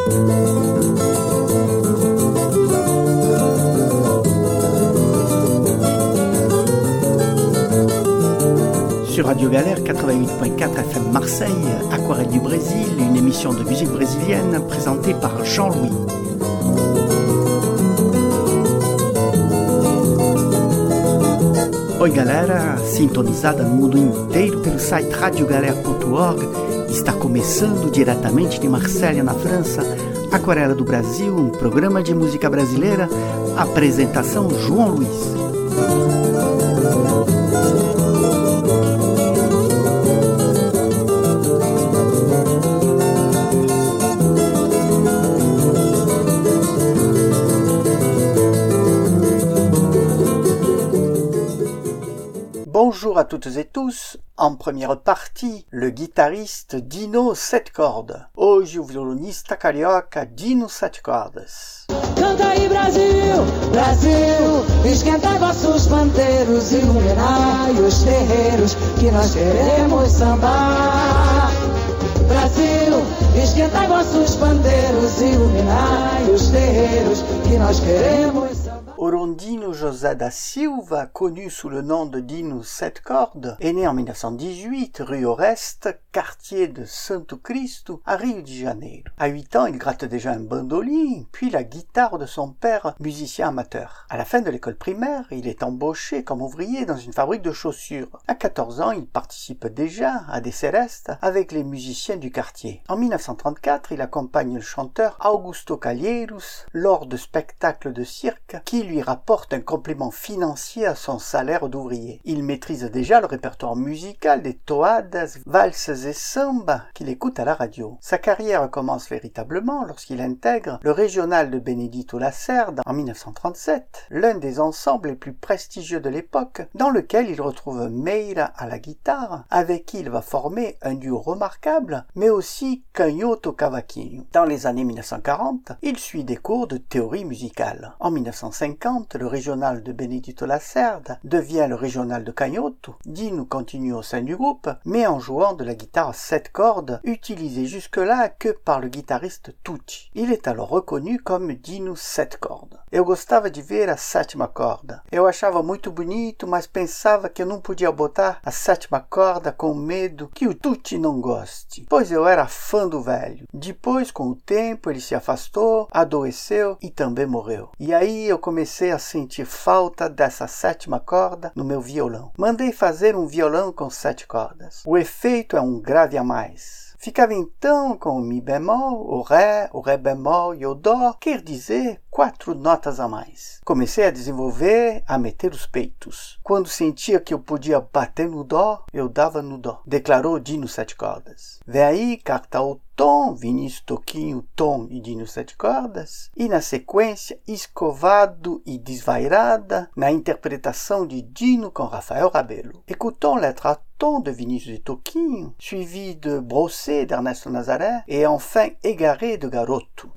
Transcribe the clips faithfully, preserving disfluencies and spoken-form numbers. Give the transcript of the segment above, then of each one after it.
Sur Radio Galère quatre-vingt-huit point quatre F M Marseille, Aquarelle du Brésil, une émission de musique brésilienne présentée par Jean-Louis. Oi galera, sintonizada no mundo inteiro pelo site radio galera ponto org, está começando diretamente de Marselha, na França, Aquarela do Brasil, um programa de música brasileira, apresentação João Luiz. Bonjour à toutes et tous, en première partie, le guitariste Dino Sete Cordas. Hoje o violonista carioca Dino Sete Cordas. Canta aí Brasil, Brasil, esquentai vossos pandeiros, iluminai os terreiros, que nós queremos sambar. Brasil, esquentai vossos pandeiros, iluminai os terreiros, que nós queremos sambar. Orondino José da Silva, connu sous le nom de Dino Sete Cordas, est né en mille neuf cent dix-huit, rue Oreste, quartier de Santo Cristo, à Rio de Janeiro. À huit ans, il gratte déjà un bandoline, puis la guitare de son père, musicien amateur. À la fin de l'école primaire, il est embauché comme ouvrier dans une fabrique de chaussures. À quatorze ans, il participe déjà à des célestes avec les musiciens du quartier. En mille neuf cent trente-quatre, il accompagne le chanteur Augusto Calheiros lors de spectacles de cirque qui lui rapporte un complément financier à son salaire d'ouvrier. Il maîtrise déjà le répertoire musical des toadas, valses et samba qu'il écoute à la radio. Sa carrière commence véritablement lorsqu'il intègre le régional de Benedito Lacerda en mille neuf cent trente-sept, l'un des ensembles les plus prestigieux de l'époque, dans lequel il retrouve Meira à la guitare, avec qui il va former un duo remarquable, mais aussi Canhoto Cavaquinho. Dans les années mille neuf cent quarante, il suit des cours de théorie musicale. En mille neuf cent cinquante, le régional de Benedito Lacerda devient le régional de Canhoto. Dino continue au sein du groupe, mais en jouant de la guitare à sept cordes, utilisée jusque-là que par le guitariste Tucci. Il est alors reconnu comme Dino Sete Cordas. Eu gostava de ver a sétima corda. Eu achava muito bonito, mas pensava que eu não podia botar a sétima corda com medo que o Tucci não goste, pois eu era fã do velho. Depois, com o tempo, ele se afastou, adoeceu e também morreu. E aí eu comecei a sentir falta dessa sétima corda no meu violão. Mandei fazer um violão com sete cordas. O efeito é um grave a mais. Ficava então com o Mi bemol, o Ré, o Ré bemol e o Dó, quer dizer, quatro notas a mais. Comecei a desenvolver, a meter os peitos. Quando sentia que eu podia bater no Dó, eu dava no Dó, declarou Dino Sete Cordas. Vem aí, carta o tom, Vinícius Toquinho, tom e Dino Sete Cordas, e na sequência, Escovado e Desvairada, na interpretação de Dino com Rafael Rabelo. Écoutons lettre à ton de Vinícius et Toquinho, suivi de Brossé d'Ernesto Nazaré, et enfin Égaré de Garoto.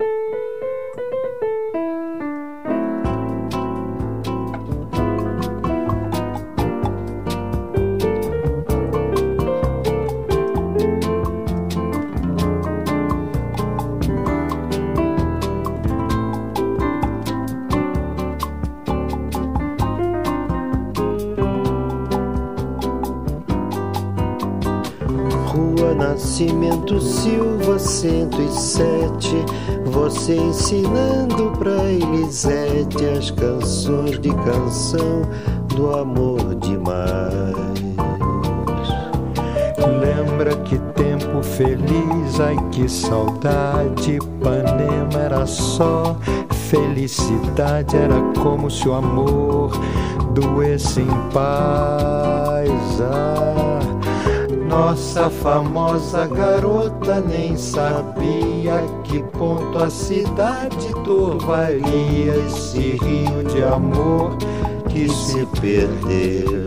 Nascimento Silva cento e sete, você ensinando pra Elisete as canções de canção do amor demais. Lembra que tempo feliz, ai que saudade, Ipanema era só felicidade, era como se o amor doesse em paz. Ah, nossa famosa garota nem sabia que ponto a cidade turvaria esse rio de amor que se perdeu.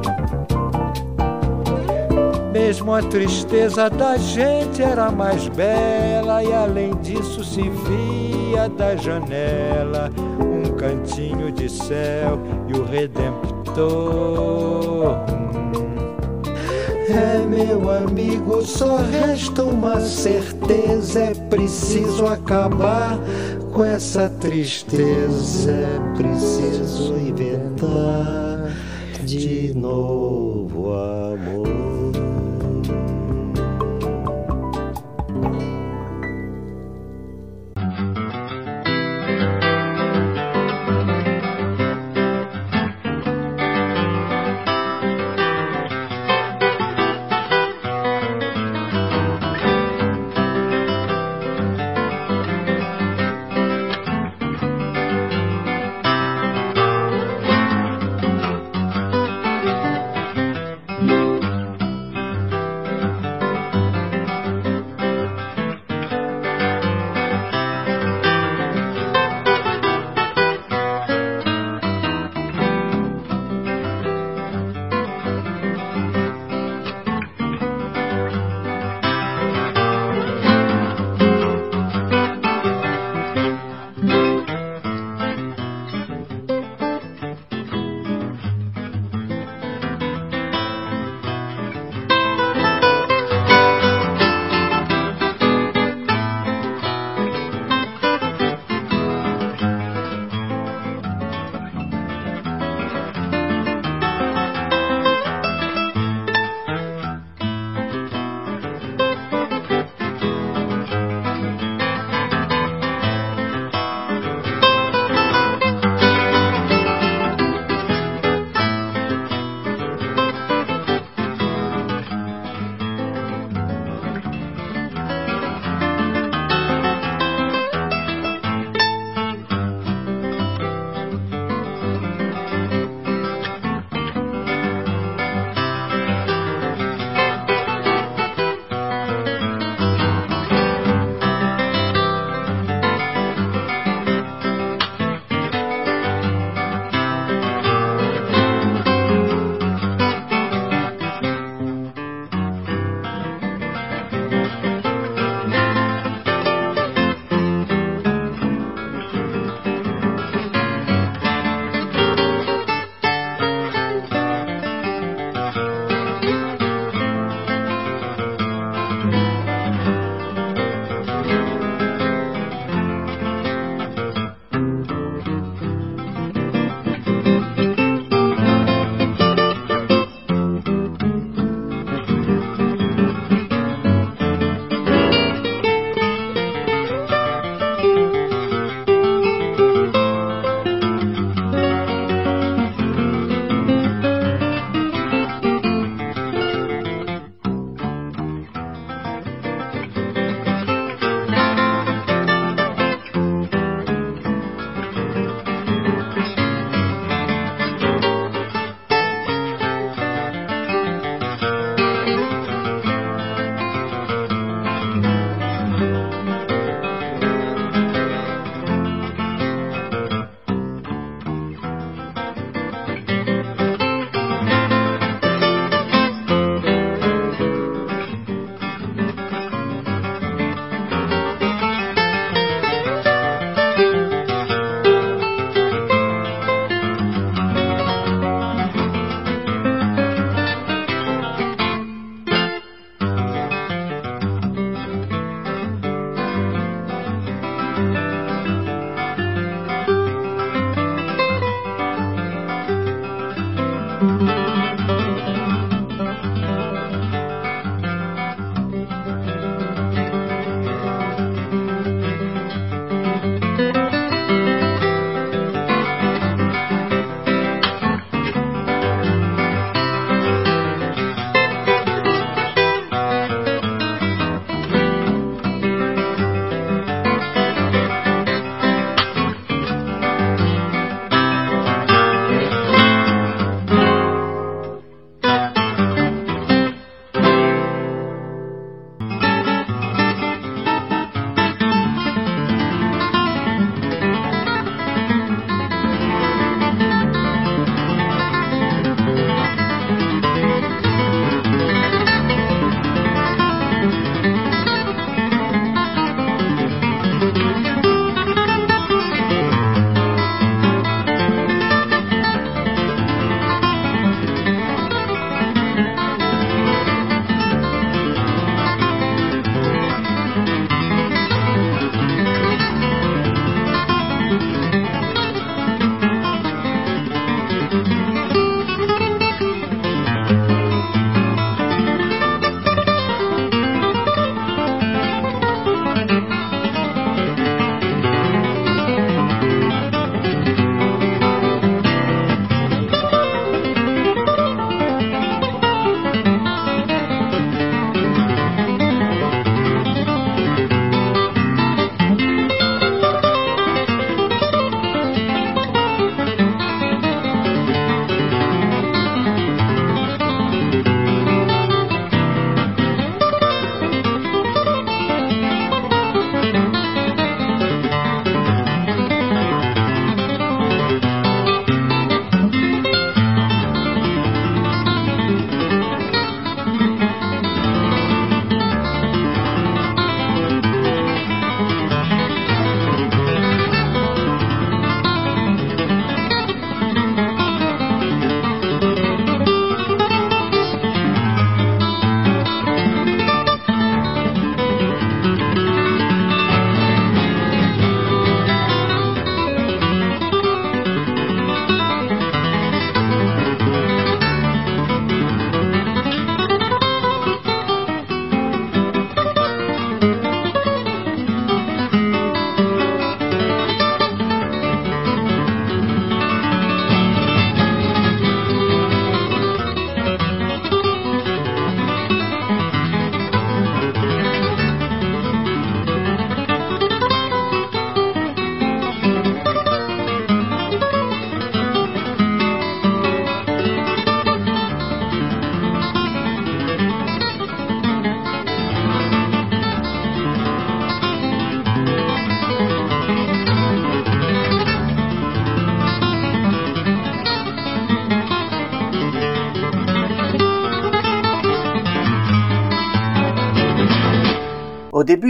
Mesmo a tristeza da gente era mais bela, e além disso se via da janela um cantinho de céu e o Redemptor. É, meu amigo, só resta uma certeza: é preciso acabar com essa tristeza, é preciso inventar de novo amor.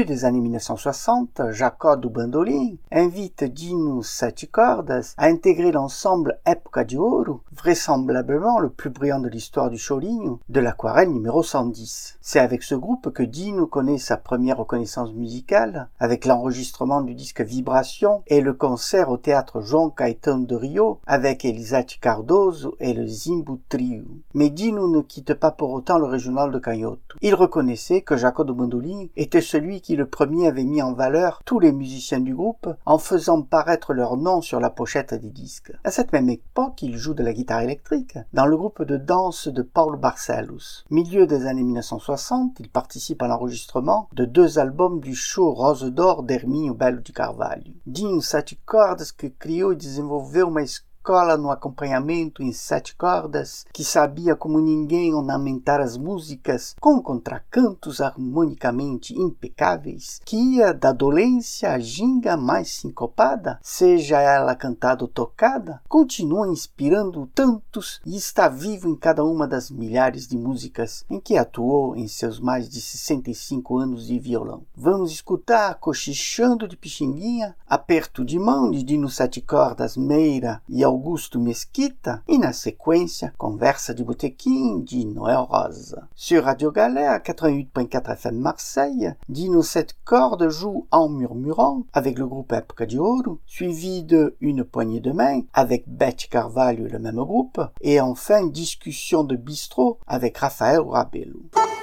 début des années mille neuf cent soixante, Jacó do Bandolim invite Dino Sete Cordas à intégrer l'ensemble Época de Ouro, vraisemblablement le plus brillant de l'histoire du chorinho, de l'aquarelle numéro cent dix. C'est avec ce groupe que Dino connaît sa première reconnaissance musicale, avec l'enregistrement du disque Vibration et le concert au théâtre João Caetano de Rio avec Elisete Cardoso et le Zimbu Trio. Mais Dino ne quitte pas pour autant le régional de Canhoto. Il reconnaissait que Jacó do Bandolim était celui qui le premier avait mis en valeur tous les musiciens du groupe en faisant paraître leur nom sur la pochette des disques. À cette même époque, il joue de la guitare électrique dans le groupe de danse de Paulo Barcelos. Milieu des années mille neuf cent soixante, il participe à l'enregistrement de deux albums du show Rose d'Or d'Herminio Belo de Carvalho. Dino Sete Cordas, que criou e desenvolveu uma escola no acompanhamento em sete cordas, que sabia como ninguém ornamentar as músicas com contracantos harmonicamente impecáveis, que ia da dolência à ginga mais sincopada, seja ela cantada ou tocada, continua inspirando tantos e está vivo em cada uma das milhares de músicas em que atuou em seus mais de sessenta e cinco anos de violão. Vamos escutar Cochichando de Pixinguinha, Aperto de Mão de Dino Sete Cordas Meira e Augusto Mesquita e, na sequência, Conversa de Botequim de Noël Rosa. Sur Radio Galère quatre-vingt-huit point quatre F M Marseille, Dino Sete Cordas joue En Murmurant avec le groupe Época de Ouro, suivi de Une Poignée de Main avec Beth Carvalho et le même groupe, et enfin Discussion de Bistrot avec Rafael Rabelo.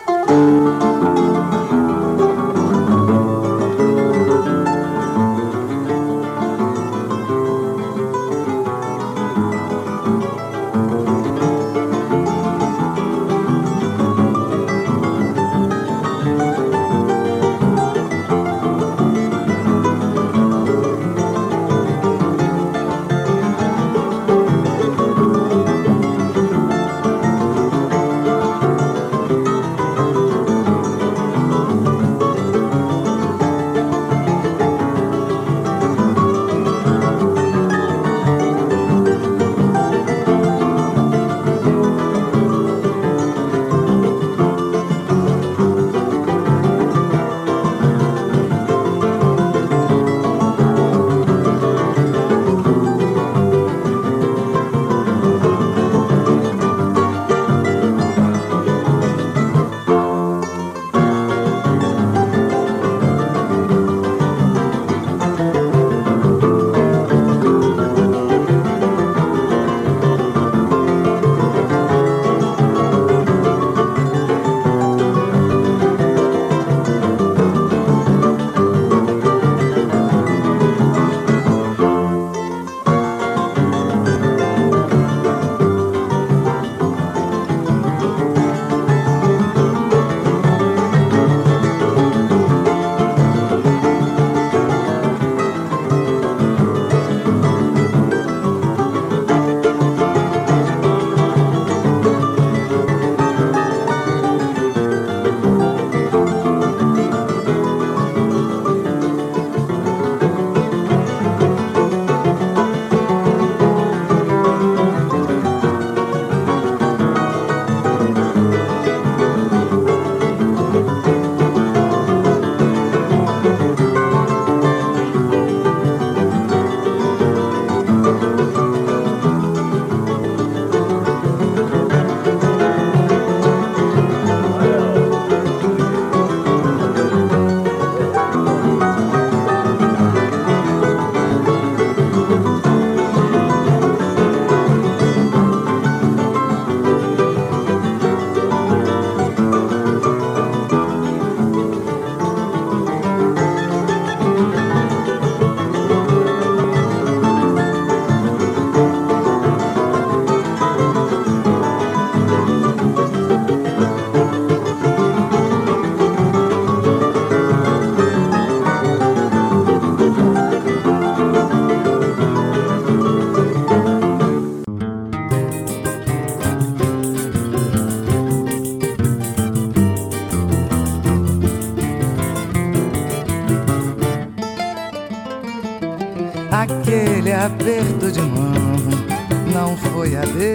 Aquele aperto de mão não foi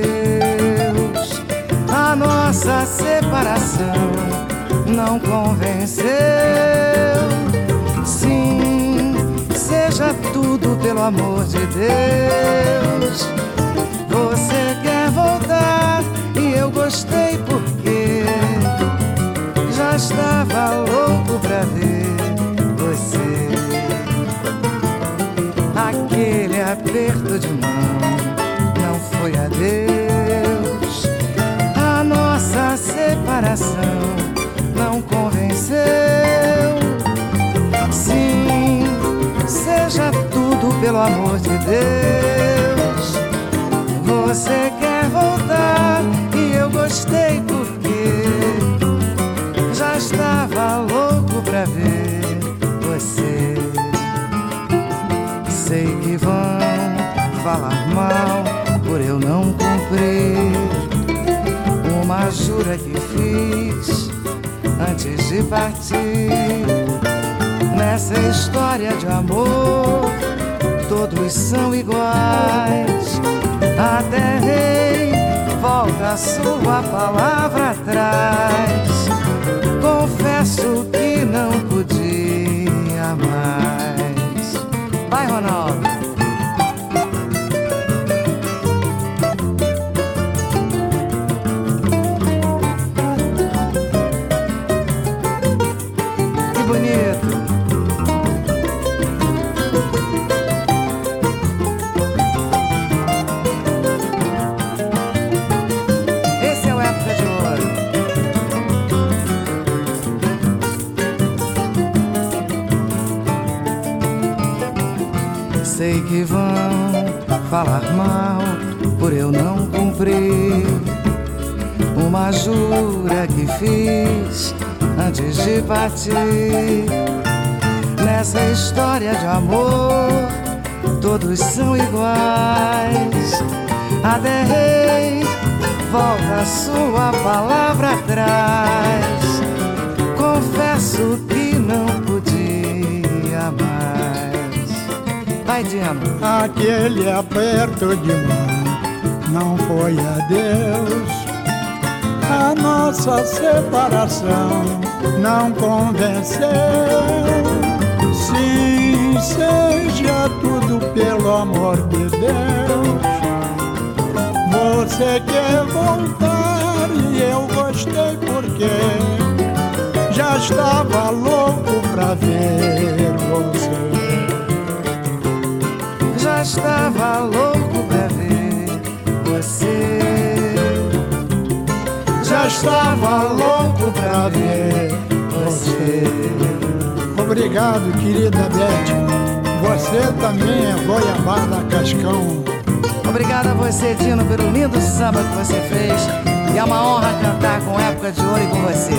adeus. A nossa separação não convenceu. seja tudo pelo amor de Deus. Você quer voltar e eu gostei porque já estava louco pra ver você. Aquele aperto de mão não foi adeus. A nossa separação não convenceu. Sim, seja tudo pelo amor de Deus. Você quer voltar e eu gostei porque já estava louco pra ver você. Sei que vão falar mal por eu não cumprir uma jura que fiz antes de partir. Nessa história de amor todos são iguais. Até rei volta a sua palavra atrás. Confesso que não podia mais. Vai, Ronaldo. Que bonito. Esse é o Época de Ouro. Sei que vão falar mal por eu não cumprir uma jura que fiz antes de partir. Nessa história de amor todos são iguais. Até rei volta a sua palavra atrás. Confesso que não podia mais. Vai, Dino. Aquele aperto de mão não foi adeus. A nossa separação não convenceu. Sim, seja tudo pelo amor de Deus. Você quer voltar e eu gostei porque já estava louco pra ver você. Já estava louco pra ver você. Já estava louco pra ver você. Obrigado, querida Beth. Você também é goiabada cascão. Obrigada a você, Dino, pelo lindo samba que você fez. E é uma honra cantar com Época de Ouro e com você.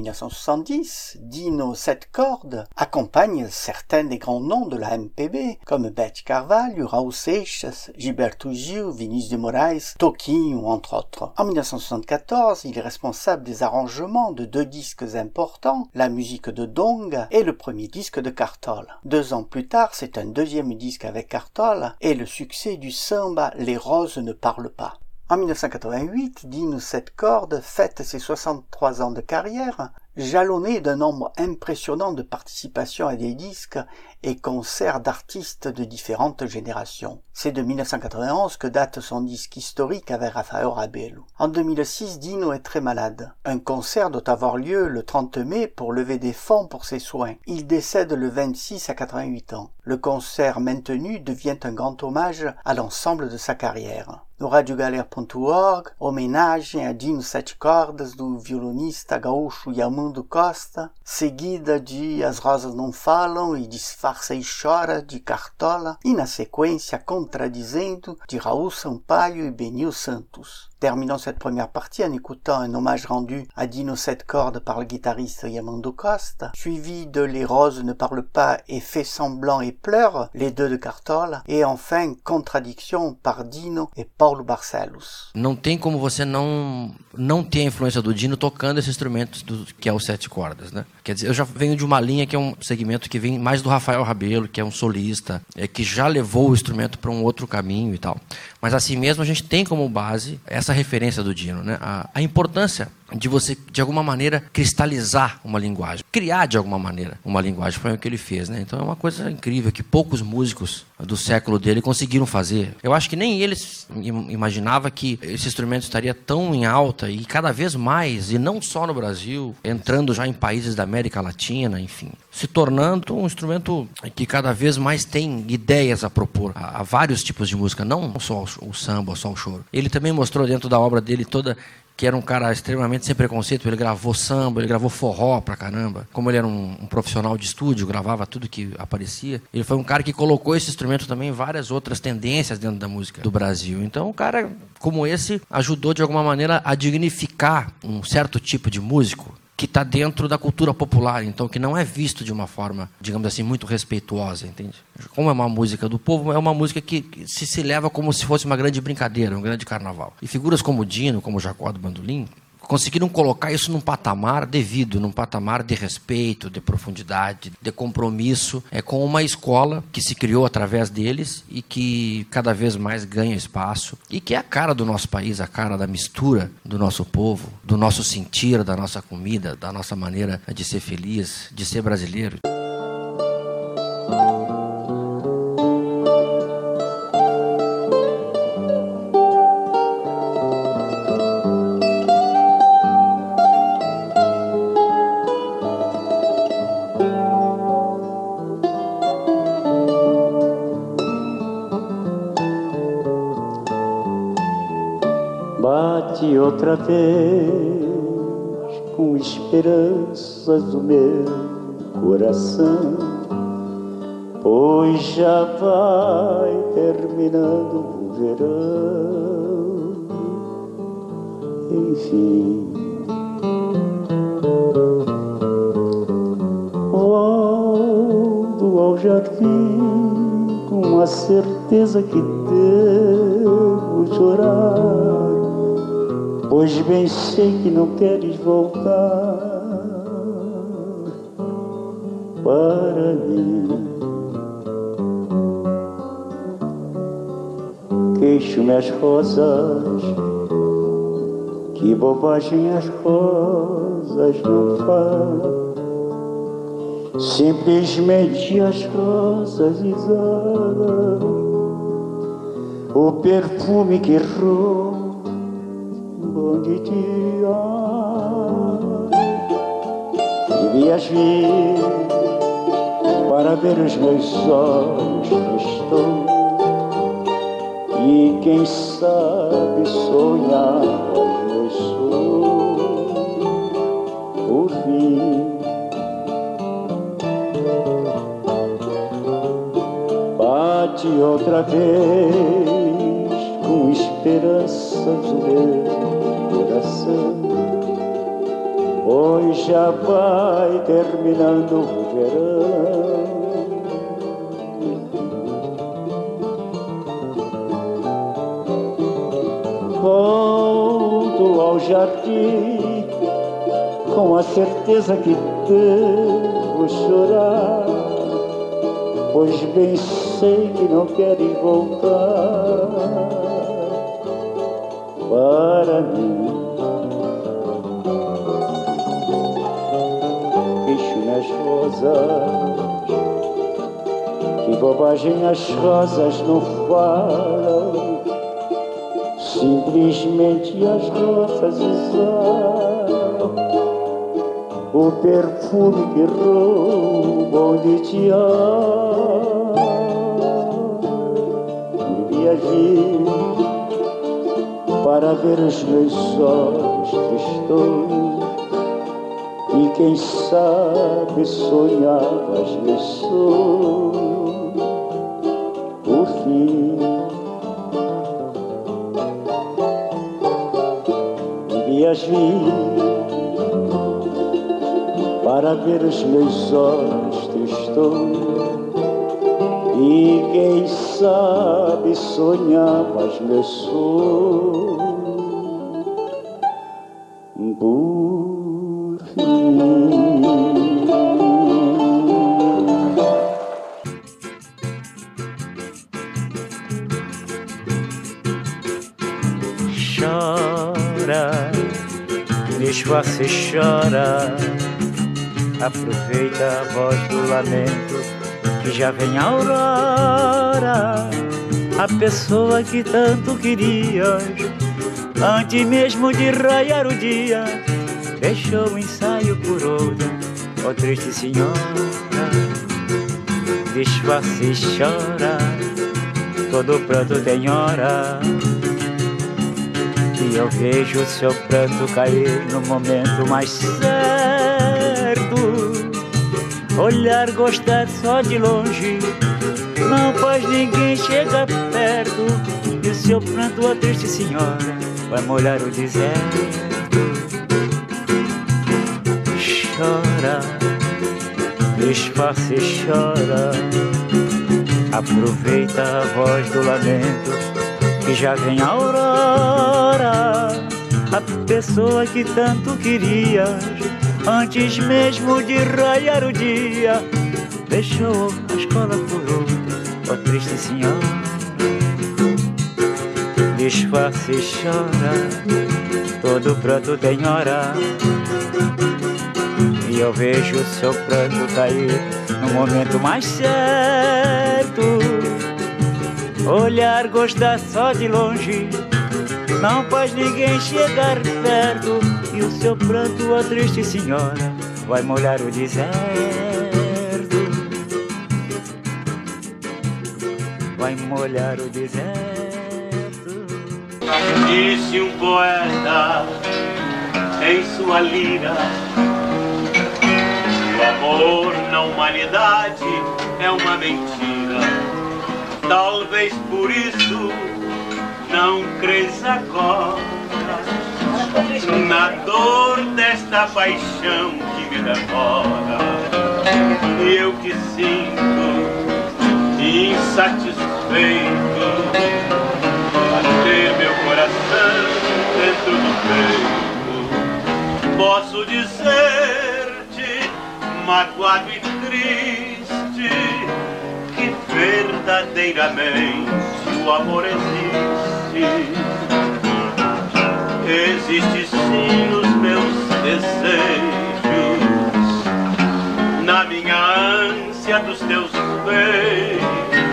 mille neuf cent soixante-dix, Dino sept cordes accompagne certains des grands noms de la M P B, comme Beth Carvalho, Raul Seixas, Gilberto Gil, Vinícius de Moraes, Toquinho, entre autres. En mille neuf cent soixante-quatorze, il est responsable des arrangements de deux disques importants, la musique de Donga et le premier disque de Cartola. Deux ans plus tard, c'est un deuxième disque avec Cartola et le succès du samba Les Roses ne parlent pas. En mille neuf cent quatre-vingt-huit, Dino sept cordes fête ses soixante-trois ans de carrière, jalonné d'un nombre impressionnant de participations à des disques et concerts d'artistes de différentes générations. C'est de mille neuf cent quatre-vingt-onze que date son disque historique avec Rafael Rabelo. En deux mille six, Dino est très malade. Un concert doit avoir lieu le trente mai pour lever des fonds pour ses soins. Il décède le vingt-six à quatre-vingt-huit ans. Le concert maintenu devient un grand hommage à l'ensemble de sa carrière. No radiogalera ponto org, homenagem a Dino Sete Cordas do violonista gaúcho Yamundo Costa, seguida de As Rosas Não Falam e Disfarça e Chora, de Cartola, e na sequência Contradizendo, de Raul Sampaio e Benil Santos. Terminons cette première partie en écoutant un hommage rendu à Dino Sept Cordes par le guitariste Yamundo Costa, suivi de Les Roses ne parlent pas et Fait semblant et pleure, les deux de Cartola, et enfin Contradiction par Dino et Paulo Barcelos. Não tem como você não, não ter a influência do Dino tocando esse instrumento do, que é o sete cordas, né? Quer dizer, eu já venho de uma linha que é um segmento que vem mais do Rafael Rabelo, que é um solista, é, que já levou o instrumento para um outro caminho e tal. Mas assim mesmo a gente tem como base essa referência do Dino, né? A, a importância de você, de alguma maneira, cristalizar uma linguagem, criar de alguma maneira uma linguagem, foi o que ele fez, né? Então é uma coisa incrível que poucos músicos do século dele conseguiram fazer. Eu acho que nem eles imaginavam que esse instrumento estaria tão em alta e cada vez mais, e não só no Brasil, entrando já em países da América Latina, enfim, se tornando um instrumento que cada vez mais tem ideias a propor a, a vários tipos de música, não só o samba, só o choro. Ele também mostrou dentro da obra dele toda que era um cara extremamente sem preconceito. Ele gravou samba, ele gravou forró pra caramba. Como ele era um, um profissional de estúdio, gravava tudo que aparecia. Ele foi um cara que colocou esse instrumento também em várias outras tendências dentro da música do Brasil. Então, um cara como esse ajudou, de alguma maneira, a dignificar um certo tipo de músico que está dentro da cultura popular, então, que não é visto de uma forma, digamos assim, muito respeituosa, entende? Como é uma música do povo, é uma música que, que se, se leva como se fosse uma grande brincadeira, um grande carnaval. E figuras como o Dino, como o Jacó do Bandolim, conseguiram colocar isso num patamar devido, num patamar de respeito, de profundidade, de compromisso, é, com uma escola que se criou através deles e que cada vez mais ganha espaço e que é a cara do nosso país, a cara da mistura do nosso povo, do nosso sentir, da nossa comida, da nossa maneira de ser feliz, de ser brasileiro. Bate outra vez com esperanças o meu coração, pois já vai terminando o verão. Enfim, volto ao jardim com a certeza que devo chorar, pois bem sei que não queres voltar para mim. Queixo-me as rosas, que bobagem as rosas não falam. Simplesmente as rosas exalam o perfume que rouba onde te amo. Devias vir para ver os meus olhos no estou, e quem sabe sonhar os meus sonhos por fim. Bate outra vez com esperanças o meu coração, pois já vai terminando o verão. Volto ao jardim com a certeza que devo chorar, pois bem sei que não queres voltar para mim. Bicho nas rosas, que bobagem as rosas não falam, simplesmente as rosas exalam o perfume que roubam de ti. Viajei para ver os meus olhos tristos e quem sabe sonhava os meus sonhos por fim. Viajei para ver os meus olhos tristos e quem sabe sonhava os meus sonhos por fim. Chora, deixa você chora, aproveita a voz do lamento, que já vem a aurora. A pessoa que tanto querias, antes mesmo de raiar o dia, deixou o ensaio por outra, ó triste senhora. Desfaça e chora, todo pranto tem hora, e eu vejo o seu pranto cair no momento mais certo. Olhar, gostar só de longe, não faz ninguém chegar perto, e o seu pranto, ó triste senhora, vai molhar o deserto. Chora, desfaça e chora, aproveita a voz do lamento, que já vem a aurora. A pessoa que tanto querias, antes mesmo de raiar o dia, deixou a escola por outra, ó triste senhora. Desfaça e chora, todo pranto tem hora, e eu vejo o seu pranto cair no momento mais certo. Olhar, gostar só de longe, não faz ninguém chegar perto, e o seu pranto, ó triste senhora, vai molhar o deserto. Vai molhar o deserto. Disse um poeta em sua lira: o amor na humanidade é uma mentira. Talvez por isso não crês agora na dor desta paixão que me devora. E eu que sinto insatisfeito a ter meu coração dentro do peito, posso dizer-te, magoado e triste, que verdadeiramente o amor existe. Existe sim nos meus desejos, na minha ânsia dos teus beijos.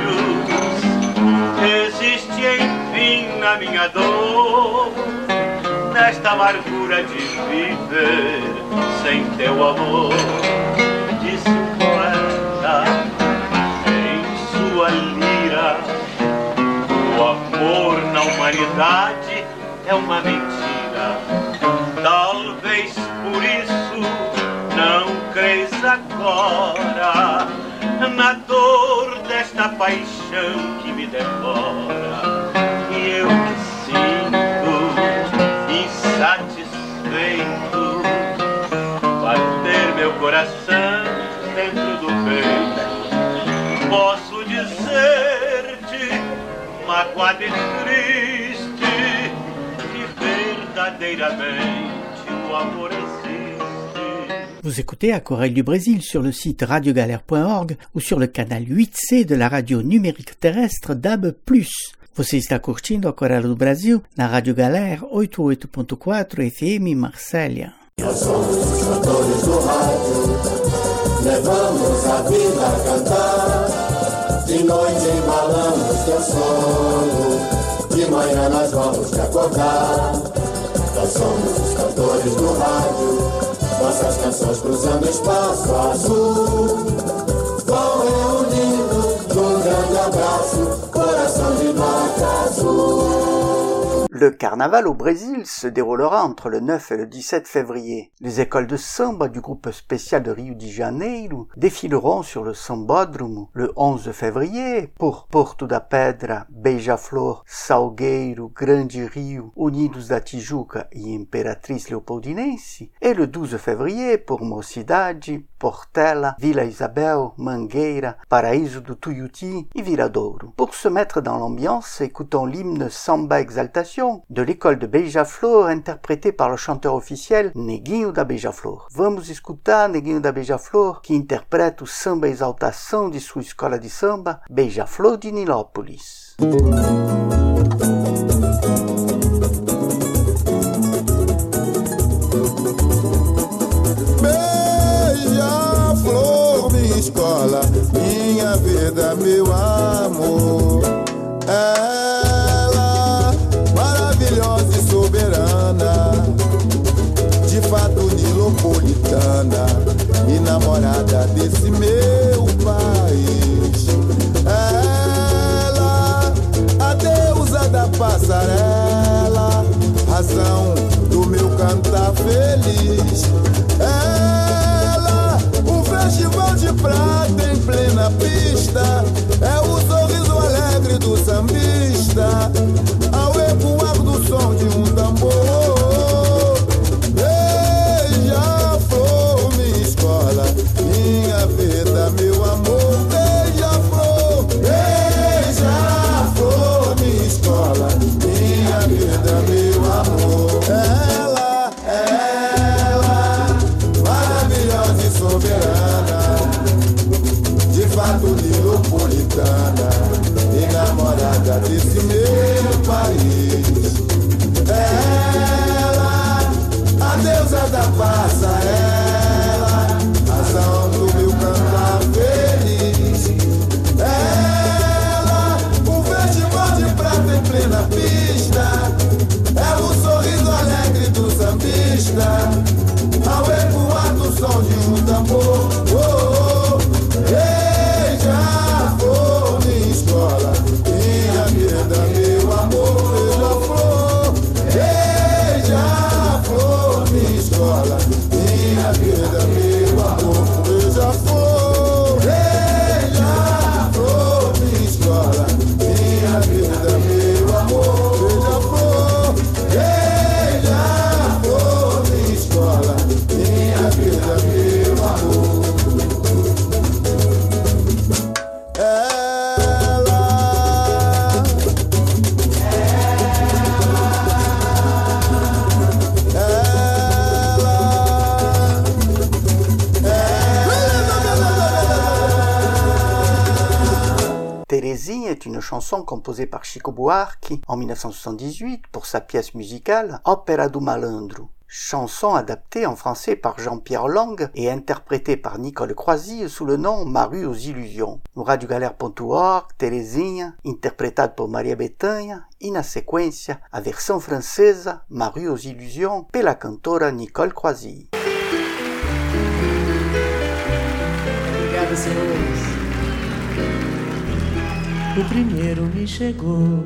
Existe enfim na minha dor, nesta amargura de viver sem teu amor. Disse um poeta em sua lira: o amor na humanidade é uma mentira. Talvez por isso não crês agora na dor desta paixão que me devora. E eu me sinto insatisfeito posso dizer-te, magoado e triste, que verdadeiramente o amor existe. Vous écoutez Aquarelle du Brésil sur le site radio galère point org ou sur le canal huit C de la radio numérique terrestre D A B plus. Você está curtindo Aquarela do Brasil na Rádio Galera oitenta e oito ponto quatro F M Marsella. Nós somos os cantores do rádio, levamos a vida a cantar. De noite embalamos teu sono, de manhã nós vamos te acordar. Nós somos os cantores do rádio, nossas canções cruzando espaço azul, vão reunindo num grande abraço, coração de vaca azul. Le carnaval au Brésil se déroulera entre le neuf et le dix-sept février. Les écoles de samba du groupe spécial de Rio de Janeiro défileront sur le Sambódromo le onze février pour Porto da Pedra, Beija-Flor, Salgueiro, Grande Rio, Unidos da Tijuca et Imperatriz Leopoldinense, et le douze février pour Mocidade, Portela, Vila Isabel, Mangueira, Paraíso do Tuiuti et Viradouro. Pour se mettre dans l'ambiance, écoutons l'hymne Samba Exaltation de l'école de Beija-Flor interprété par le chanteur officiel Neguinho da Beija-Flor. Vamos escutar Neguinho da Beija-Flor, que interpreta o samba exaltação de sua escola de samba, Beija-Flor de Nilópolis. Beija-flor, minha escola, minha vida, meu amor. Ela, maravilhosa e soberana, de fato nilopolitana, e namorada desse meu país. Ela, a deusa da passarela, razão do meu cantar feliz. Ela, um festival de prata em plena pista, é o sorriso alegre do sambista, ao ecoar do som de um tambor. Beija-flor, minha escola, minha vida, meu amor. Beija-flor, beija-flor, minha escola, minha vida, meu amor. Ela, ela, maravilhosa e soberana, de fato neopolitana, enamorada desse meu país. Ela, a deusa da passarela, razão do meu cantar feliz. Ela, um festival de prata em plena pista, é o sorriso alegre do sambista, ao ecoar do som de um tambor. Oh, oh, beija-flor, minha escola, minha vida, meu amor. Beija-flor, beija-flor, minha escola, minha vida, meu amor. Beija-flor, beija-flor, minha escola, minha vida, meu amor. Beija-flor, beija-flor, minha escola, minha vida, meu amor. Terezinha est une chanson composée par Chico Buarque en mille neuf cent soixante-dix-huit pour sa pièce musicale Ópera do Malandro. Chanson adaptée en français par Jean-Pierre Lang et interprétée par Nicole Croisille sous le nom Ma rue aux illusions. No radio galera ponto org, Terezinha, interpretada por Maria Bethânia, e na sequência a versão francesa Ma rue aux illusions pela cantora Nicole Croisille. Obrigada, senhores. O primeiro me chegou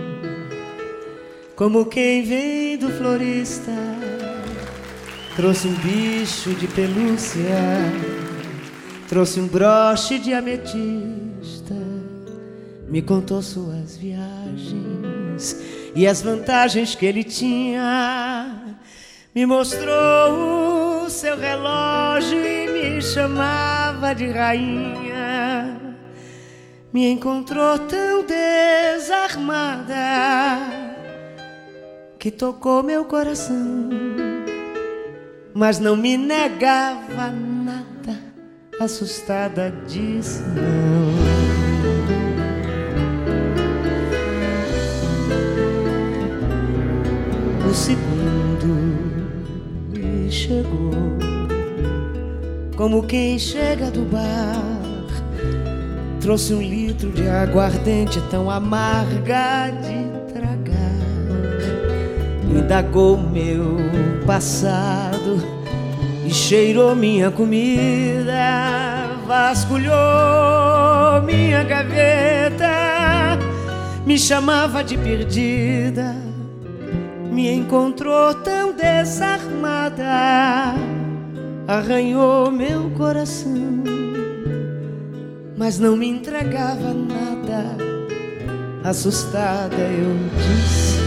como quem vem do florista, trouxe um bicho de pelúcia, trouxe um broche de ametista, me contou suas viagens e as vantagens que ele tinha, me mostrou o seu relógio e me chamava de rainha. me encontrou tão desarmada que tocou meu coração, mas não me negava nada. Assustada disse não. O segundo me chegou, como quem chega do bar. Trouxe um litro de aguardente tão amarga de tragar. Indagou meu passado e cheirou minha comida. Vasculhou minha gaveta, me chamava de perdida. Me encontrou tão desarmada, arranhou meu coração, mas não me entregava nada. Assustada eu disse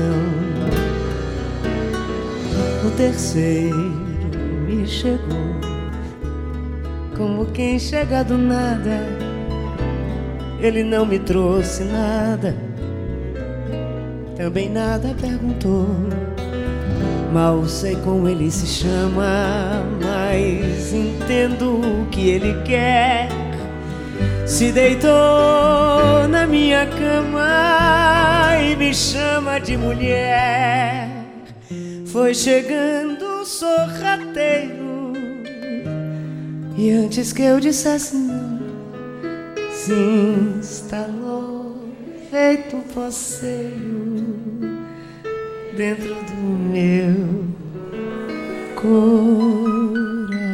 não. O terceiro me chegou, como quem chega do nada. Ele não me trouxe nada, também nada perguntou. Mal sei como ele se chama, mas entendo o que ele quer. Se deitou na minha cama e me chama de mulher. Foi chegando sorrateiro e antes que eu dissesse não, se instalou feito um poceiro dentro do meu coração.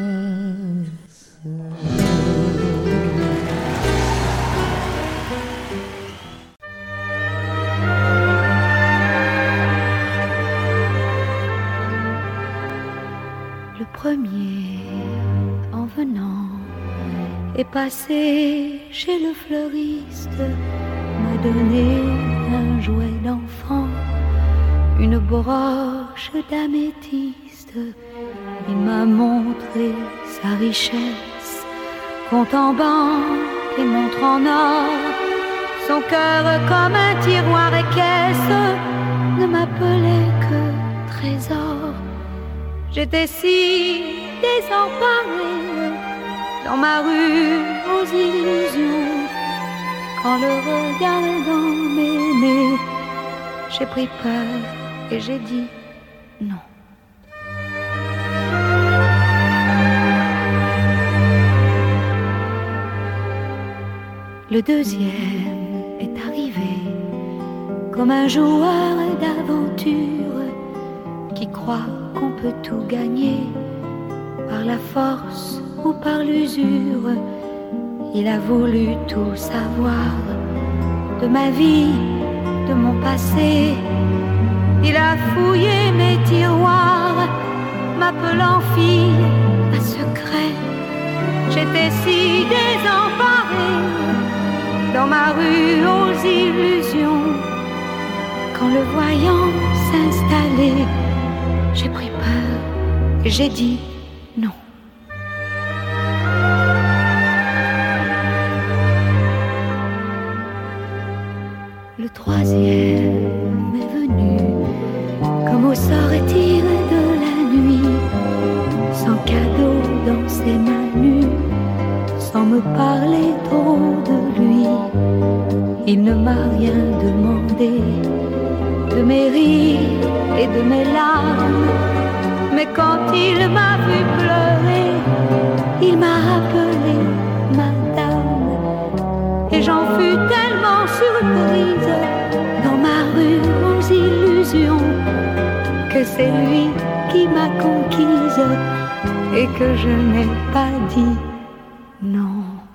Le premier, en venant, est passé chez le fleuriste, m'a donné un jouet d'enfant, une broche d'améthyste. Il m'a montré sa richesse, compte en banque et montre en or. Son cœur comme un tiroir et caisse ne m'appelait que trésor. J'étais si désemparée dans ma rue aux illusions, qu'en le regardant m'aimer, j'ai pris peur et j'ai dit non. Le deuxième est arrivé comme un joueur d'aventure qui croit qu'on peut tout gagner par la force ou par l'usure. Il a voulu tout savoir de ma vie, de mon passé. Il a fouillé mes tiroirs, m'appelant fille à secret. J'étais si désemparée dans ma rue aux illusions, qu'en le voyant s'installer, j'ai pris peur et j'ai dit non. Le troisième est venu comme au sortir de la nuit, sans cadeau dans ses mains nues, sans me parler trop de lui. Il ne m'a rien demandé de mes rires et de mes larmes, mais quand il m'a vu pleurer, il m'a appelé madame. Et j'en fus tellement surprise dans ma rue aux illusions, que c'est lui qui m'a conquise et que je n'ai pas dit non.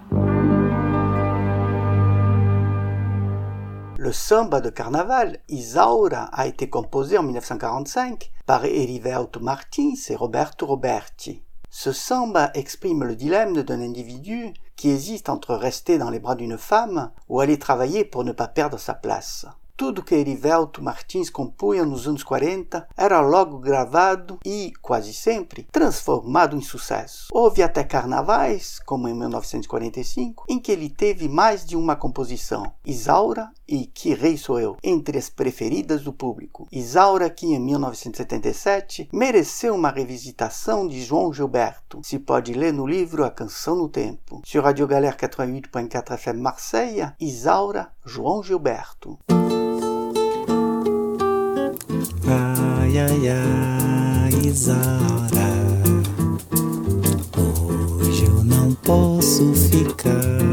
Le samba de carnaval, Isaura, a été composé en dix-neuf cent quarante-cinq par Erivelto Martins et Roberto Roberti. Ce samba exprime le dilemme d'un individu qui hésite entre rester dans les bras d'une femme ou aller travailler pour ne pas perdre sa place. tudo que Erivelto Martins compunha nos anos quarenta era logo gravado e, quase sempre, transformado em sucesso. Houve até carnavais, como em mil novecentos e quarenta e cinco, em que ele teve mais de uma composição, Isaura e Que Rei Sou Eu, entre as preferidas do público. Isaura, que em mil novecentos e setenta e sete mereceu uma revisitação de João Gilberto. Se pode ler no livro A Canção no Tempo. Sur Radio Galère quatre-vingt-huit point quatre F M Marseille, Isaura, João Gilberto. Ai, ai, ai, Isaura, hoje eu não posso ficar.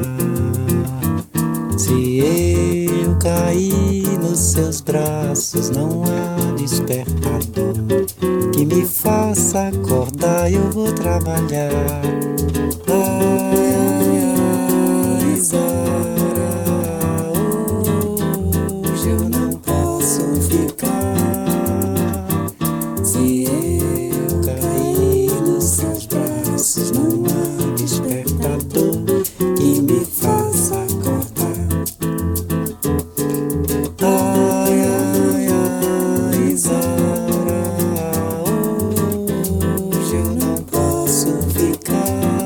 Se eu cair nos seus braços, não há despertador que me faça acordar, eu vou trabalhar. Ai, ai, ai, Isaura, hoje eu não posso ficar. Se eu cair nos seus braços, não há despertador que me faça acordar. Ai, ai, ai, Isaura, hoje eu não posso ficar.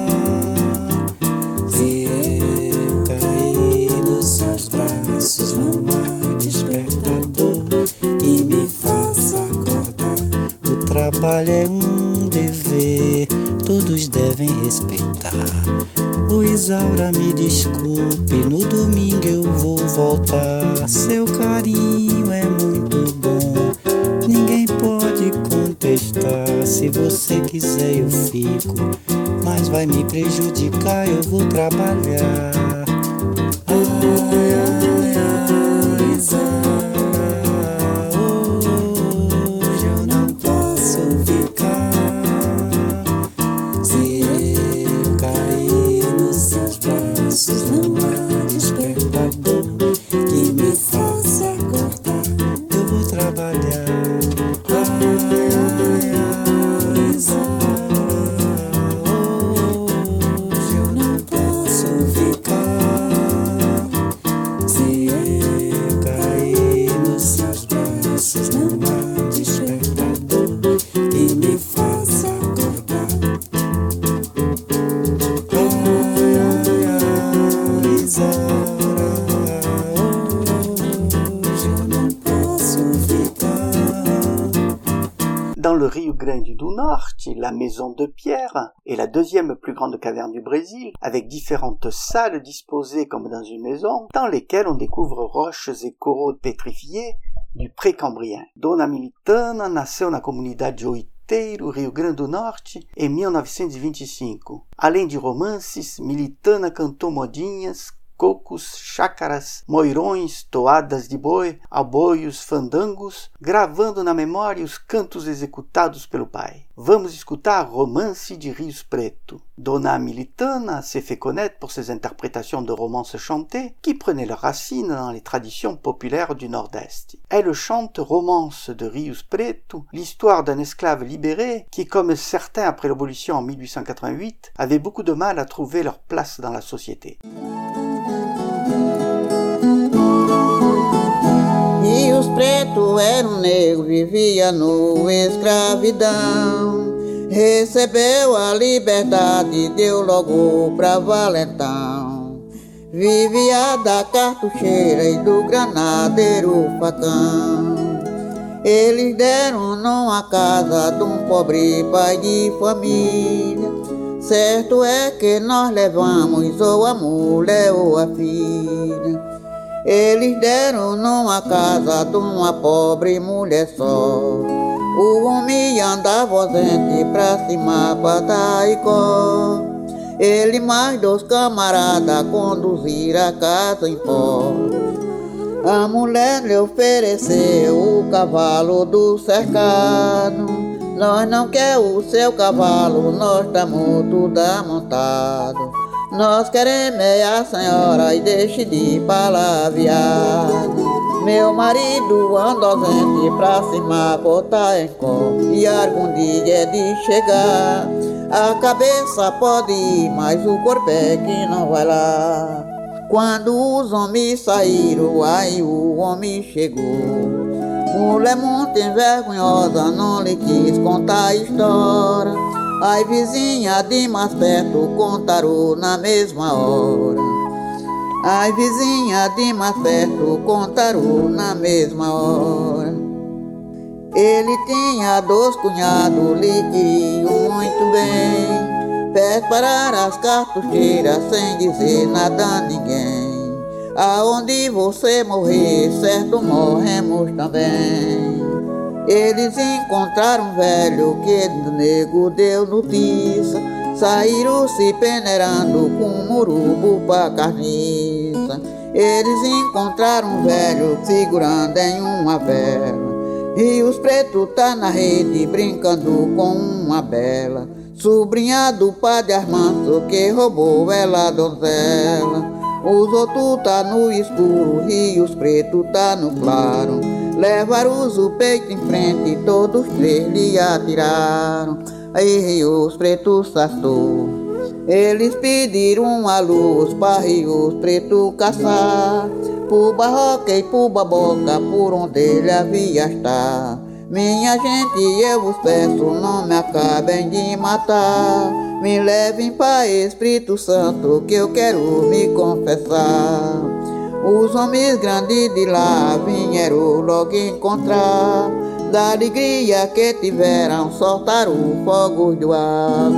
Se eu cair nos seus braços, não há despertador que me faça acordar. O trabalho é um dever, todos devem respeitar. O Isaura, me desculpe, no domingo eu vou voltar. Seu carinho é muito bom, ninguém pode contestar. Se você quiser eu fico, mas vai me prejudicar, eu vou trabalhar. Ai, ai, ai, Isaura, hoje eu não posso ficar. Se eu cair nos seus braços, não há despertador que me faça acordar, eu vou trabalhar. Ai, ai, ai, Isaura, hoje eu não posso ficar. Se eu cair nos seus braços, não há despertador que me faça acordar. Ai, ai, ai, Isaura, hoje eu não posso ficar. Dans le Rio Grande do Norte, la Maison de Pierre est la deuxième plus grande caverne du Brésil, avec différentes salles disposées comme dans une maison, dans lesquelles on découvre roches et coraux pétrifiés du pré-cambrien. Dona Militana nasceu na comunidade de Oiteiro, Rio Grande do Norte, em mil novecentos e vinte e cinco. Além de romances, Militana cantou modinhas, cocos, chácaras, moirões, toadas de boi, aboios, fandangos, gravando na memória os cantos executados pelo pai. Vamos escutar Romance de Rios Preto. Dona Militana s'est fait connaître pour ses interprétations de romances chantées qui prenaient leurs racines dans les traditions populaires du Nord-Est. Elle chante Romance de Rios Preto, l'histoire d'un esclave libéré qui, comme certains après l'abolition en mille huit cent quatre-vingt-huit, avait beaucoup de mal à trouver leur place dans la société. Rios Preto era um negro, vivia no escravidão. Recebeu a liberdade, deu logo pra valentão. Vivia da cartucheira e do granadeiro facão. Eles deram numa casa de um pobre pai de família. Certo é que nós levamos ou a mulher ou a filha. Eles deram numa casa de uma pobre mulher só. O homem andava ausente pra cima pra Taicó. Ele mais dois camaradas conduziram a casa em pó. A mulher lhe ofereceu o cavalo do cercado. Nós não quer o seu cavalo, nós estamos tudo amontado. Nós queremos a senhora e deixe de palavrear. Meu marido anda ausente pra cima botar em cor. E algum dia é de chegar. A cabeça pode ir, mas o corpo é que não vai lá. Quando os homens saíram, aí o homem chegou. Mulher muito envergonhosa não lhe quis contar a história. Ai, vizinha de mais perto contaram na mesma hora. Ai, vizinha de mais perto contaram na mesma hora. Ele tinha dois cunhados, lhe queriam muito bem. Fez parar as cartucheiras sem dizer nada a ninguém. Aonde você morrer, certo morremos também. Eles encontraram um velho que do nego deu notícia. Saíram se peneirando com um murubo pra carniça. Eles encontraram um velho segurando em uma vela. E os pretos tá na rede brincando com uma bela. Sobrinha do padre Armando que roubou ela donzela. Os outros tá no escuro e os pretos tá no claro. Levaram o peito em frente e todos três lhe atiraram. Aí os pretos sastou. Eles pediram a luz para os pretos caçar. Por barroca e por baboca, por onde ele havia estar. Minha gente, eu vos peço, não me acabem de matar. Me levem para Espírito Santo, que eu quero me confessar. Os homens grandes de lá vieram logo encontrar. Da alegria que tiveram, soltaram o fogo do ar.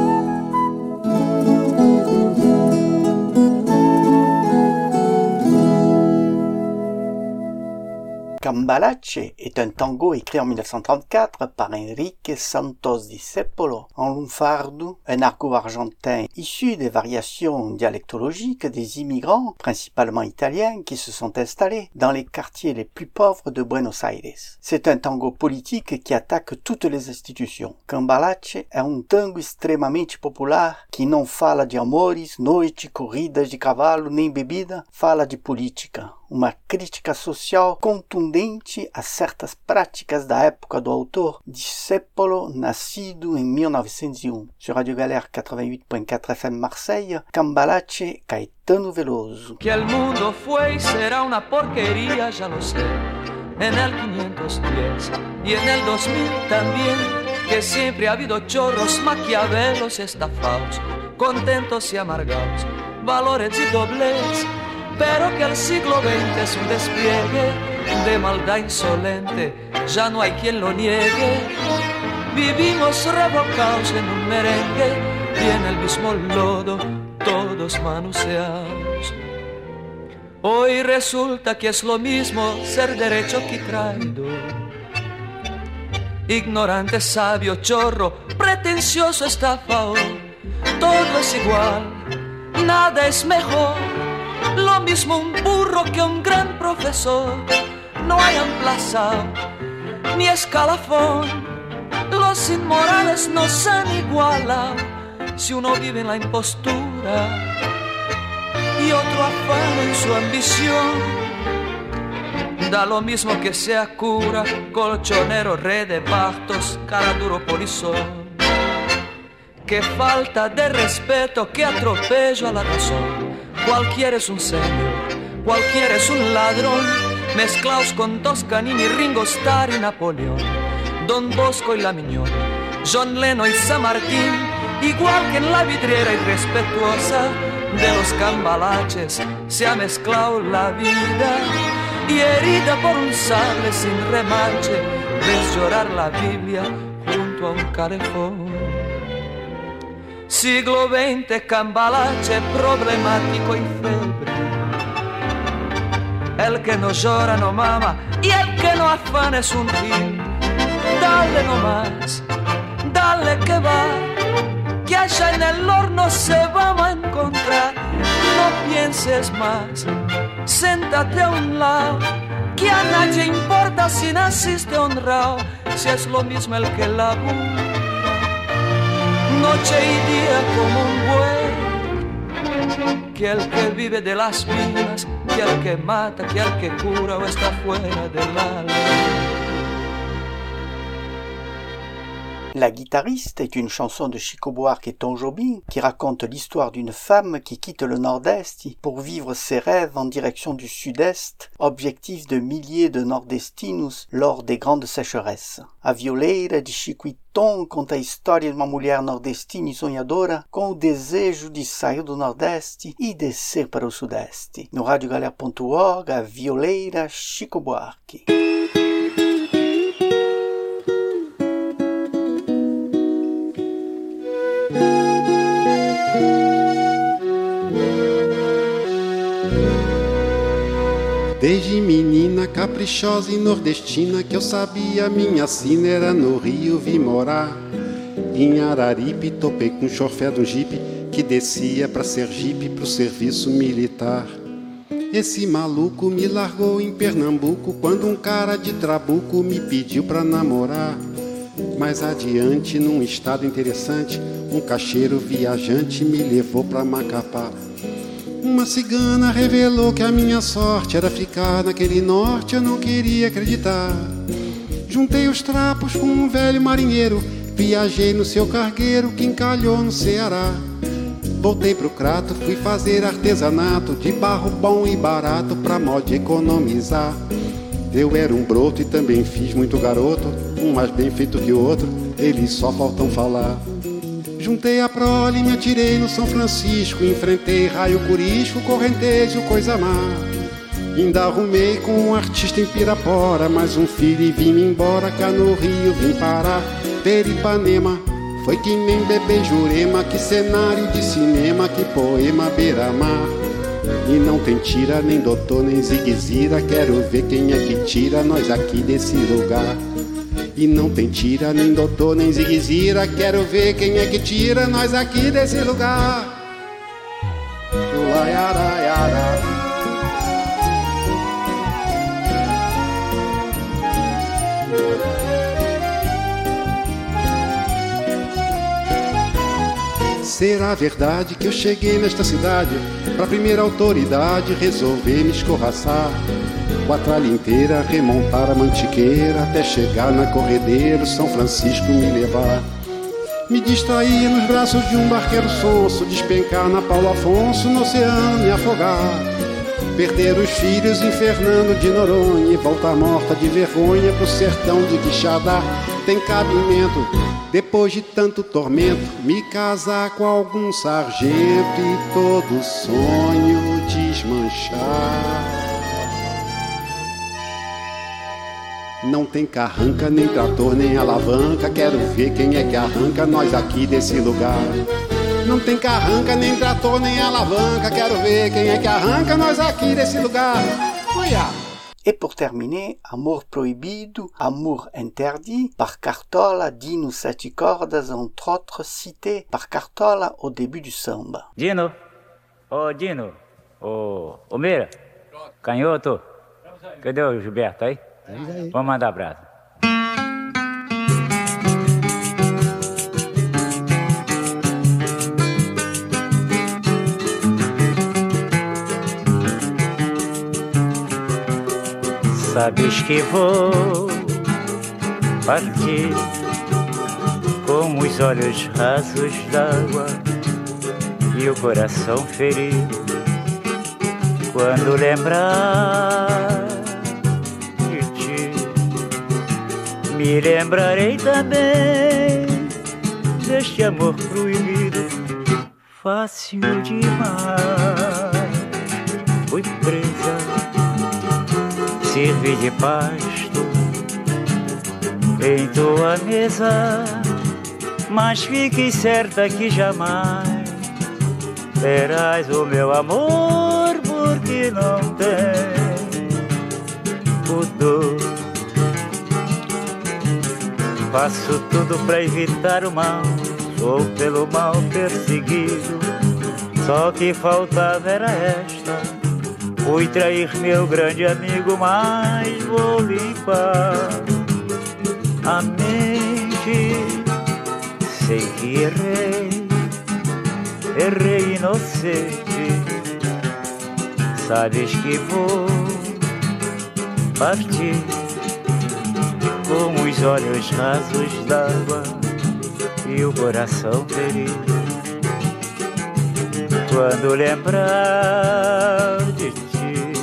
Cambalache est un tango écrit en dix-neuf cent trente-quatre par Enrique Santos Discépolo en lunfardo, un argot argentin issu des variations dialectologiques des immigrants, principalement italiens, qui se sont installés dans les quartiers les plus pauvres de Buenos Aires. C'est un tango politique qui attaque toutes les institutions. Cambalache é um tango extremamente popular que não fala de amores, noite, corridas de cavalo nem bebida, fala de política. Uma crítica social contundente a certas práticas da época do autor, Discépolo, nascido em mil novecentos e um. Sur Radio Galère quatre-vingt-huit point quatre F M Marseille, Cambalache, Caetano Veloso. Que el mundo fue y será una porquería, ya lo sé, en el quinientos diez y en el dos mil también, que siempre ha habido chorros, maquiavelos, estafados, contentos y amargados, valores y doblez. Pero que el siglo veinte es un despliegue de maldad insolente, ya no hay quien lo niegue. Vivimos revocados en un merengue y en el mismo lodo, todos manoseados. Hoy resulta que es lo mismo ser derecho que traidor. Ignorante, sabio, chorro, pretencioso, estafador. Todo es igual, nada es mejor. Lo mismo un burro que un gran profesor. No hay emplazado ni escalafón. Los inmorales nos han igualado. Si uno vive en la impostura y otro afano en su ambición, da lo mismo que sea cura, colchonero, rey de bastos, cara duro, polizón. Qué falta de respeto, qué atropello a la razón. Cualquiera es un señor, cualquiera es un ladrón, mezclados con Toscanini, Ringo Starr y Napoleón, Don Bosco y La Miñón, John Lennon y San Martín, igual que en la vidriera irrespetuosa de los cambalaches se ha mezclado la vida, y herida por un sable sin remache, ves llorar la Biblia junto a un calefón. Siglo veinte, cambalache problemático y febre. El que no llora no mama y el que no afana es un gil. Dale nomás, dale que va, que allá en el horno se vamos a encontrar. No pienses más, séntate a un lado, que a nadie importa si naciste honrado, si es lo mismo el que labura noche y día como un buey, que el que vive de las minas, que el que mata, que el que cura o está fuera del alma. La guitariste est une chanson de Chico Buarque et Tom Jobim qui raconte l'histoire d'une femme qui quitte le nord-est pour vivre ses rêves en direction du sud-est, objectif de milliers de nordestinos lors des grandes sécheresses. A Violeira de Chico e Tom conta a história de uma mulher nordestina e sonhadora com o desejo de sair do nordeste e descer para o sudeste. No rádio galera ponto org, a Violeira, Chico Buarque. Desde menina caprichosa e nordestina que eu sabia minha sina era no Rio, vim morar em Araripe, topei com o chofé do jipe que descia pra Sergipe pro serviço militar. Esse maluco me largou em Pernambuco quando um cara de trabuco me pediu pra namorar. Mais adiante, num estado interessante, um cacheiro viajante me levou pra Macapá. Uma cigana revelou que a minha sorte era ficar naquele norte, eu não queria acreditar. Juntei os trapos com um velho marinheiro, viajei no seu cargueiro que encalhou no Ceará. Voltei pro Crato, fui fazer artesanato de barro bom e barato pra modo de economizar. Eu era um broto e também fiz muito garoto, um mais bem feito que o outro, eles só faltam falar. Juntei a prole, me atirei no São Francisco, enfrentei raio curisco, correnteza e coisa má. Ainda arrumei com um artista em Pirapora, mais um filho e vim-me embora, cá no Rio vim parar. Peripanema, foi que nem bebê Jurema, que cenário de cinema, que poema beira-mar. E não tem tira, nem doutor, nem zigue-zira, quero ver quem é que tira nós aqui desse lugar. E não tem tira, nem doutor, nem zigue-zira, quero ver quem é que tira nós aqui desse lugar. Uaiaraiara. Será verdade que eu cheguei nesta cidade pra primeira autoridade resolver me escorraçar? Com a tralha inteira, remontar a Mantiqueira até chegar na Corredeiro, São Francisco me levar. Me distrair nos braços de um barqueiro sonso, despencar na Paulo Afonso, no oceano me afogar. Perder os filhos em Fernando de Noronha e voltar morta de vergonha pro sertão de Quixadá. Tem cabimento, depois de tanto tormento, me casar com algum sargento e todo sonho desmanchar. Não tem carranca, nem trator, nem alavanca, quero ver quem é que arranca nós aqui desse lugar. Não tem carranca, nem trator, nem alavanca, quero ver quem é que arranca nós aqui desse lugar. Olha! Et pour terminer, Amor Proibido, Amour Interdit, par Cartola, Dino Sete Cordas, entre autres cités par Cartola au début du samba. Dino, ô oh, Dino, ô oh, Meira, Canhoto, cadê o Gilberto aí? Vamos mandar abraço. Sabes que vou partir com os olhos rasos d'água e o coração ferido quando lembrar de ti. Me lembrarei também deste amor proibido, fácil demais. Fui presa, servi de pasto em tua mesa, mas fique certa que jamais terás o meu amor, porque não tem pudor. Faço tudo pra evitar o mal, sou pelo mal perseguido, só que faltava era esta. Fui trair meu grande amigo, mas vou limpar a mente. Sei que errei, errei inocente. Sabes que vou partir com os olhos rasos d'água e o coração ferido. Quando lembrar de ti,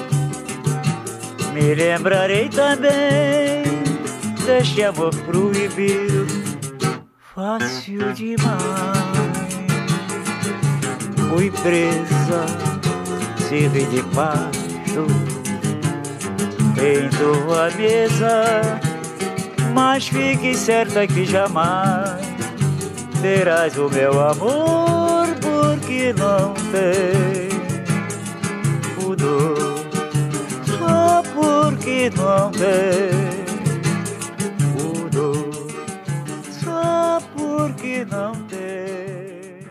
me lembrarei também deste amor proibido, fácil demais. Fui presa, serve de pasto em tua mesa, mas fique certa que jamais terás o meu amor, porque não tem pudor, só porque não tem pudor, só porque não tem.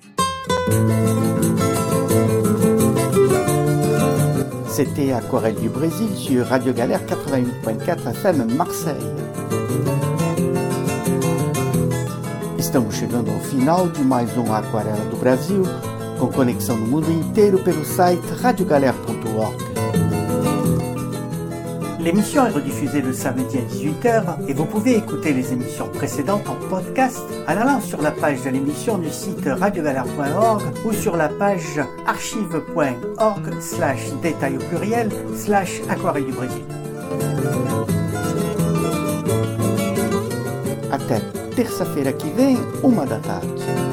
C'était Aquarelle du Brésil sur Radio Galère quatre-vingt-huit point quatre F M Marseille. Estamos chegando ao final de mais um Aquarela do Brasil, com conexão no mundo inteiro pelo site radio galère point org. L'émission est rediffusée le samedi à dix-huit heures et vous pouvez écouter les émissions précédentes en podcast en allant sur la page de l'émission du site radio galère point org ou sur la page archive point org slash détail au pluriel slash Aquarelle du Brésil. Até terça-feira que vem, uma da tarde.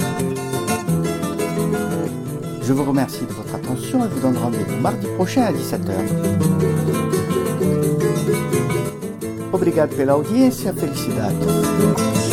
Je vous remercie de votre attention et vous donne rendez-vous mardi prochain à dix-sept heures. Obrigado pela audiência, felicidades.